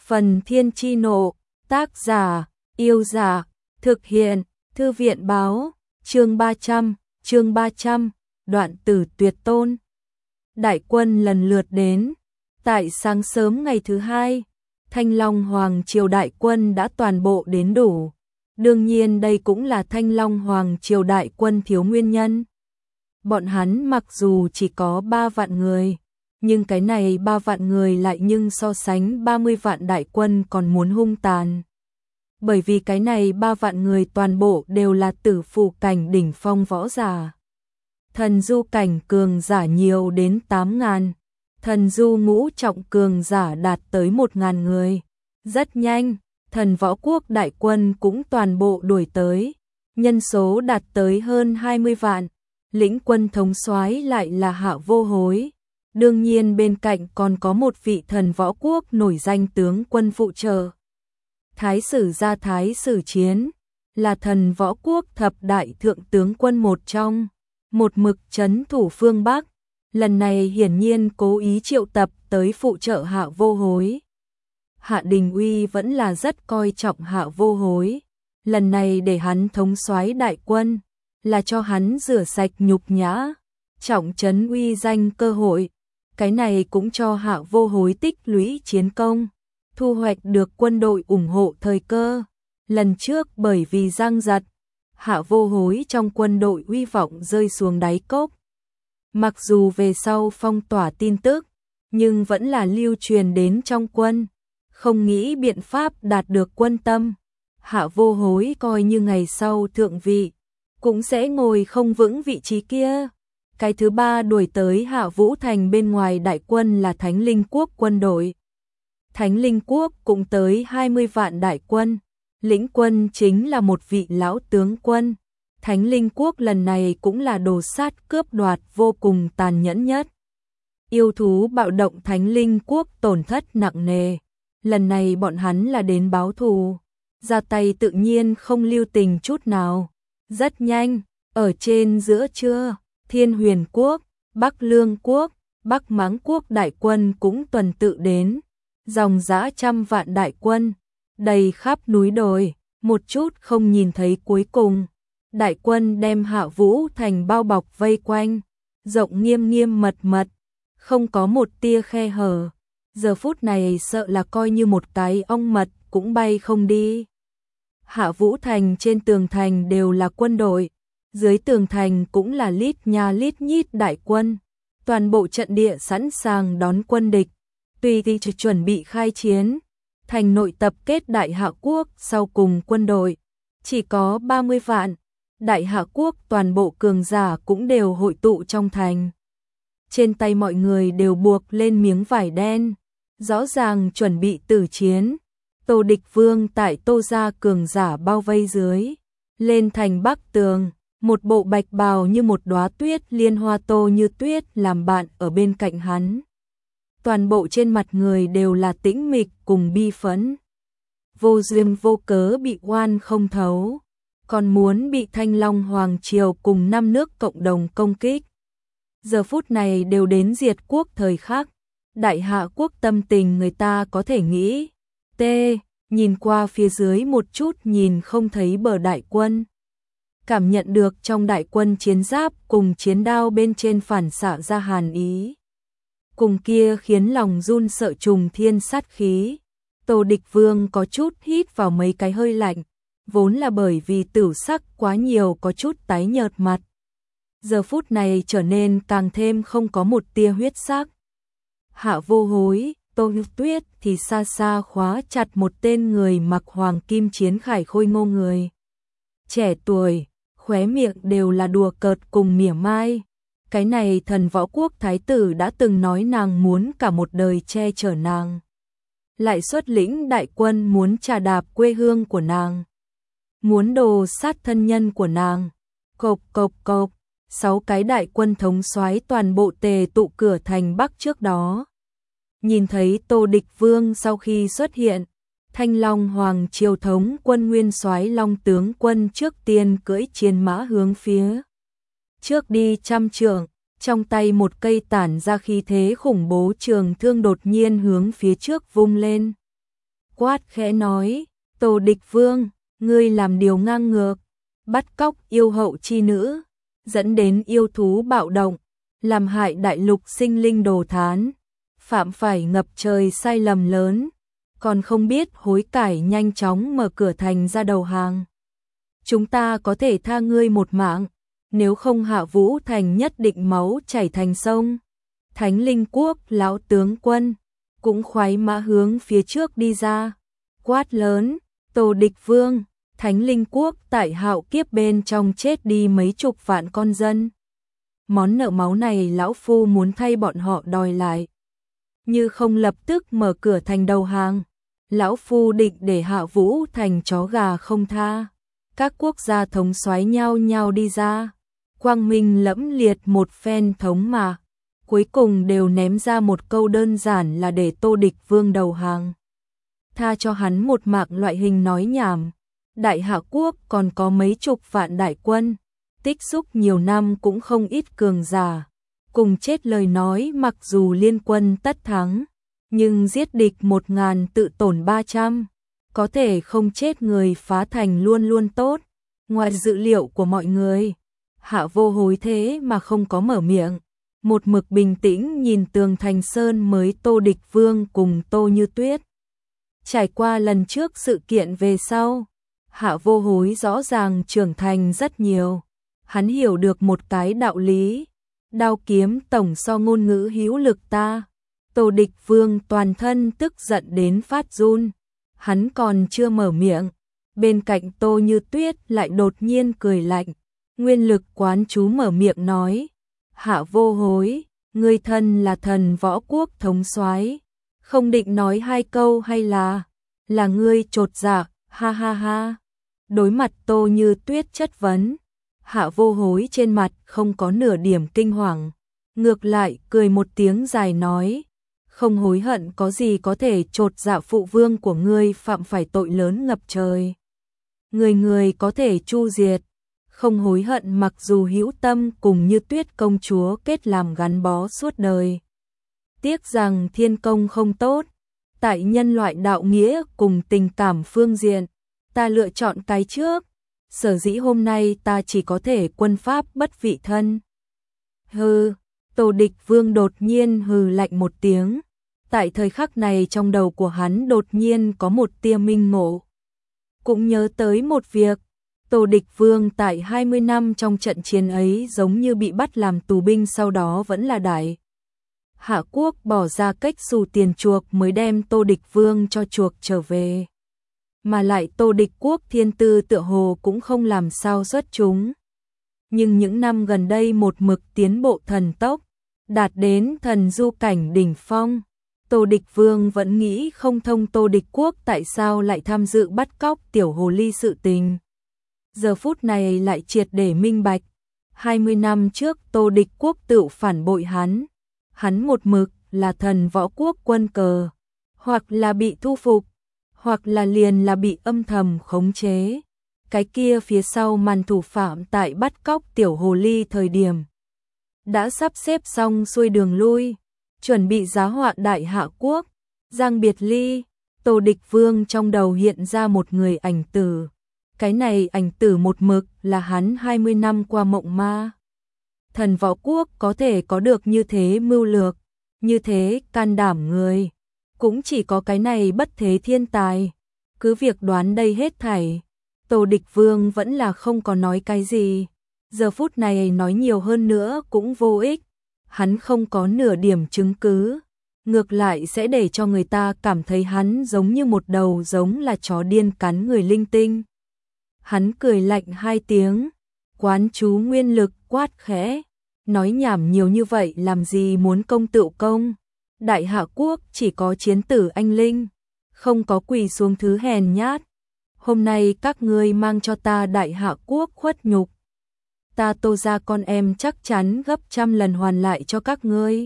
Phần Thiên Chi Nộ, tác giả, Yêu Giả, thực hiện, Thư viện Báo, chương 300, đoạn tử tuyệt tôn. Đại quân lần lượt đến, tại sáng sớm ngày thứ hai, Thanh Long Hoàng Triều đại quân đã toàn bộ đến đủ. Đương nhiên đây cũng là Thanh Long Hoàng Triều đại quân thiếu nguyên nhân. Bọn hắn mặc dù chỉ có 3 vạn người, nhưng cái này 3 vạn người lại nhưng so sánh 30 vạn đại quân còn muốn hung tàn. Bởi vì cái này 3 vạn người toàn bộ đều là tử phụ cảnh đỉnh phong võ giả. Thần du cảnh cường giả nhiều đến 8.000, thần du ngũ trọng cường giả đạt tới 1.000 người. Rất nhanh, thần võ quốc đại quân cũng toàn bộ đuổi tới, nhân số đạt tới hơn 20 vạn, lĩnh quân thống soái lại là Hạ Vô Hối. Đương nhiên bên cạnh còn có một vị thần võ quốc nổi danh tướng quân phụ trợ. Thái sử gia Thái sử Chiến, là thần võ quốc thập đại thượng tướng quân một trong, một mực trấn thủ phương Bắc, lần này hiển nhiên cố ý triệu tập tới phụ trợ Hạ Vô Hối. Hạ Đình Uy vẫn là rất coi trọng Hạ Vô Hối, lần này để hắn thống soái đại quân, là cho hắn rửa sạch nhục nhã, trọng trấn uy danh cơ hội. Cái này cũng cho Hạ Vô Hối tích lũy chiến công, thu hoạch được quân đội ủng hộ thời cơ. Lần trước bởi vì giang giật, Hạ Vô Hối trong quân đội uy vọng rơi xuống đáy cốc. Mặc dù về sau phong tỏa tin tức, nhưng vẫn là lưu truyền đến trong quân, không nghĩ biện pháp đạt được quân tâm. Hạ Vô Hối coi như ngày sau thượng vị, cũng sẽ ngồi không vững vị trí kia. Cái thứ ba đuổi tới Hạ Vũ Thành bên ngoài đại quân là Thánh Linh Quốc quân đội. Thánh Linh Quốc cũng tới 20 vạn đại quân, lĩnh quân chính là một vị lão tướng quân. Thánh Linh Quốc lần này cũng là đồ sát cướp đoạt vô cùng tàn nhẫn nhất. Yêu thú bạo động Thánh Linh Quốc tổn thất nặng nề, lần này bọn hắn là đến báo thù, ra tay tự nhiên không lưu tình chút nào. Rất nhanh, ở trên giữa trưa, Thiên Huyền Quốc, Bắc Lương Quốc, Bắc Mãng Quốc đại quân cũng tuần tự đến, dòng dã trăm vạn đại quân, đầy khắp núi đồi, một chút không nhìn thấy cuối cùng. Đại quân đem Hạ Vũ Thành bao bọc vây quanh, rộng nghiêm nghiêm mật mật, không có một tia khe hở. Giờ phút này sợ là coi như một cái ong mật cũng bay không đi. Hạ Vũ Thành trên tường thành đều là quân đội, dưới tường thành cũng là lít nha lít nhít đại quân, toàn bộ trận địa sẵn sàng đón quân địch, tùy thì chuẩn bị khai chiến. Thành nội tập kết Đại Hạ Quốc sau cùng quân đội, chỉ có 30 vạn, Đại Hạ Quốc toàn bộ cường giả cũng đều hội tụ trong thành. Trên tay mọi người đều buộc lên miếng vải đen, rõ ràng chuẩn bị tử chiến. Tô Địch Vương tại Tô gia cường giả bao vây dưới, lên thành bắc tường, một bộ bạch bào như một đóa tuyết liên hoa tô như tuyết làm bạn ở bên cạnh hắn. Toàn bộ trên mặt người đều là tĩnh mịch cùng bi phẫn. Vô duyên vô cớ bị oan không thấu, còn muốn bị Thanh Long Hoàng Triều cùng 5 nước cộng đồng công kích. Giờ phút này đều đến diệt quốc thời khắc, Đại Hạ Quốc tâm tình người ta có thể nghĩ. Nhìn qua phía dưới một chút nhìn không thấy bờ đại quân. Cảm nhận được trong đại quân chiến giáp cùng chiến đao bên trên phản xạ ra hàn ý. Cùng kia khiến lòng run sợ trùng thiên sát khí. Tô Địch Vương có chút hít vào mấy cái hơi lạnh, vốn là bởi vì tửu sắc quá nhiều có chút tái nhợt mặt. Giờ phút này trở nên càng thêm không có một tia huyết sắc. Hạ Vô Hối, Tô Hữu Tuyết thì xa xa khóa chặt một tên người mặc hoàng kim chiến khải khôi ngô người. Trẻ tuổi, khóe miệng đều là đùa cợt cùng mỉa mai. Cái này thần võ quốc thái tử đã từng nói nàng muốn cả một đời che chở nàng. Lại xuất lĩnh đại quân muốn trà đạp quê hương của nàng. Muốn đồ sát thân nhân của nàng. Cộp cộp cộp, 6 cái đại quân thống soái toàn bộ tề tụ cửa thành Bắc trước đó. Nhìn thấy Tô Địch Vương sau khi xuất hiện, Thanh Long Hoàng Triều thống quân nguyên soái Long tướng quân trước tiên cưỡi chiến mã hướng phía trước đi trăm trượng, trong tay một cây tản ra khí thế khủng bố trường thương đột nhiên hướng phía trước vung lên. quát khẽ nói, Tô Địch Vương, ngươi làm điều ngang ngược, bắt cóc yêu hậu chi nữ, dẫn đến yêu thú bạo động, làm hại đại lục sinh linh đồ thán, phạm phải ngập trời sai lầm lớn, còn không biết hối cải nhanh chóng mở cửa thành ra đầu hàng. Chúng ta có thể tha ngươi một mạng, nếu không Hạ Vũ Thành nhất định máu chảy thành sông. Thánh Linh Quốc lão tướng quân cũng khoái mã hướng phía trước đi ra, quát lớn, Tô Địch Vương, Thánh Linh Quốc tại hạo kiếp bên trong chết đi mấy chục vạn con dân. Món nợ máu này lão phu muốn thay bọn họ đòi lại. Như không lập tức mở cửa thành đầu hàng, lão phu định để Hạ Vũ Thành chó gà không tha. Các quốc gia thống soái nhau nhau đi ra, quang minh lẫm liệt một phen thống mà, cuối cùng đều ném ra một câu đơn giản là để Tô Địch Vương đầu hàng. Tha cho hắn một mạng loại hình nói nhảm. Đại Hạ Quốc còn có mấy chục vạn đại quân, tích xúc nhiều năm cũng không ít cường giả. Cùng chết lời nói mặc dù liên quân tất thắng, nhưng giết địch 1000 tự tổn 300. Có thể không chết người phá thành luôn luôn tốt. Ngoài dự liệu của mọi người, Hạ Vô Hối thế mà không có mở miệng. Một mực bình tĩnh nhìn tường thành sơn mới Tô Địch Vương cùng Tô Như Tuyết. Trải qua lần trước sự kiện về sau, Hạ Vô Hối rõ ràng trưởng thành rất nhiều. Hắn hiểu được một cái đạo lý, đao kiếm tổng so ngôn ngữ hữu lực ta. Tô Địch Vương toàn thân tức giận đến phát run. Hắn còn chưa mở miệng, bên cạnh Tô Như Tuyết lại đột nhiên cười lạnh. Nguyên lực quán chú mở miệng nói, Hạ Vô Hối, ngươi thân là thần võ quốc thống soái, không định nói hai câu hay là ngươi chột dạ, ha ha ha. Đối mặt Tô Như Tuyết chất vấn, Hạ Vô Hối trên mặt không có nửa điểm kinh hoàng, ngược lại cười một tiếng dài nói, không hối hận có gì có thể chột dạ, phụ vương của ngươi phạm phải tội lớn ngập trời. Người có thể chu diệt, không hối hận mặc dù hữu tâm cùng Như Tuyết công chúa kết làm gắn bó suốt đời. Tiếc rằng thiên công không tốt, tại nhân loại đạo nghĩa cùng tình cảm phương diện, ta lựa chọn cái trước, sở dĩ hôm nay ta chỉ có thể quân pháp bất vị thân. Hừ, Tô Địch Vương đột nhiên hừ lạnh một tiếng, tại thời khắc này trong đầu của hắn đột nhiên có một tia minh ngộ. Cũng nhớ tới một việc, Tô Địch Vương tại 20 năm trong trận chiến ấy giống như bị bắt làm tù binh, sau đó vẫn là Đại Hạ Quốc bỏ ra cách xù tiền chuộc mới đem Tô Địch Vương cho chuộc trở về. Mà lại Tô Địch Quốc thiên tư tựa hồ cũng không làm sao xuất chúng. Nhưng những năm gần đây một mực tiến bộ thần tốc, đạt đến thần du cảnh đỉnh phong. Tô Địch Vương vẫn nghĩ không thông Tô Địch Quốc tại sao lại tham dự bắt cóc tiểu hồ ly sự tình. Giờ phút này lại triệt để minh bạch. 20 năm trước Tô Địch Quốc tự phản bội hắn. Hắn một mực là thần võ quốc quân cờ, hoặc là bị thu phục, hoặc là liền là bị âm thầm khống chế. Cái kia phía sau màn thủ phạm tại bắt cóc tiểu hồ ly thời điểm đã sắp xếp xong xuôi đường lui, chuẩn bị giá họa Đại Hạ Quốc. Giang biệt ly, Tô Địch Vương trong đầu hiện ra một người ảnh tử. Cái này ảnh tử một mực là hắn 20 năm qua mộng ma. Thần võ quốc có thể có được như thế mưu lược, như thế can đảm người, cũng chỉ có cái này bất thế thiên tài. Cứ việc đoán đây hết thảy, Tô Địch Vương vẫn là không có nói cái gì. Giờ phút này nói nhiều hơn nữa cũng vô ích. Hắn không có nửa điểm chứng cứ, ngược lại sẽ để cho người ta cảm thấy hắn giống như một đầu giống là chó điên cắn người linh tinh. Hắn cười lạnh hai tiếng, quán chú nguyên lực quát khẽ, nói nhảm nhiều như vậy làm gì, muốn công tựu công. Đại Hạ Quốc chỉ có chiến tử anh linh, không có quỳ xuống thứ hèn nhát. Hôm nay các ngươi mang cho ta Đại Hạ Quốc khuất nhục, ta Tô gia con em chắc chắn gấp trăm lần hoàn lại cho các ngươi.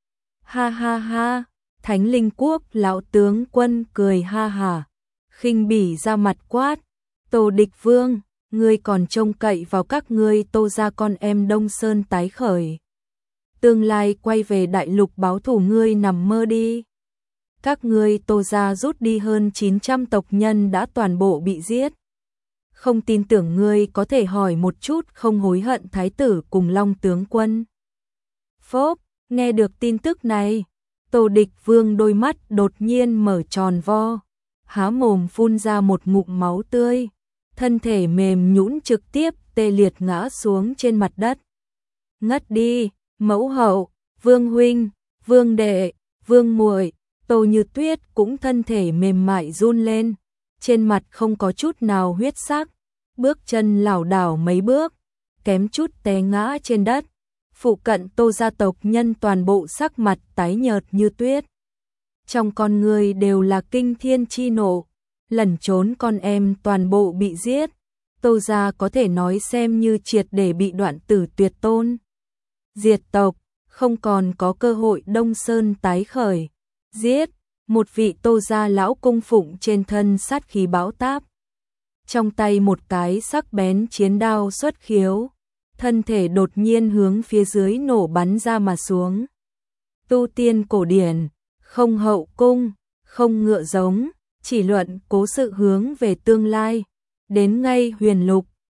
Ha ha ha, Thánh Linh Quốc lão tướng quân cười ha hả, khinh bỉ ra mặt quát, Tô Địch Vương, ngươi còn trông cậy vào các ngươi Tô gia con em Đông Sơn tái khởi. Tương lai quay về đại lục báo thù, ngươi nằm mơ đi. các ngươi Tô gia rút đi hơn 900 tộc nhân đã toàn bộ bị giết. Không tin tưởng ngươi có thể hỏi một chút không hối hận thái tử cùng Long tướng quân. Phốp, nghe được tin tức này, Tô Địch Vương đôi mắt đột nhiên mở tròn vo, há mồm phun ra một ngụm máu tươi, thân thể mềm nhũn trực tiếp tê liệt ngã xuống trên mặt đất. Ngất đi, mẫu hậu, Vương huynh, Vương đệ, Vương muội. Tô Như Tuyết cũng thân thể mềm mại run lên, trên mặt không có chút nào huyết sắc, bước chân lảo đảo mấy bước, kém chút té ngã trên đất. Phụ cận Tô gia tộc nhân toàn bộ sắc mặt tái nhợt như tuyết. Trong con người đều là kinh thiên chi nộ, lẩn trốn con em toàn bộ bị giết. Tô gia có thể nói xem như triệt để bị đoạn tử tuyệt tôn. Diệt tộc, không còn có cơ hội Đông Sơn tái khởi. Giết, một vị Tô gia lão cung phụng trên thân sát khí bão táp. Trong tay một cái sắc bén chiến đao xuất khiếu, thân thể đột nhiên hướng phía dưới nổ bắn ra mà xuống. Tu tiên cổ điển, không hậu cung, không ngựa giống, chỉ luận cố sự hướng về tương lai. Đến ngay huyền lục,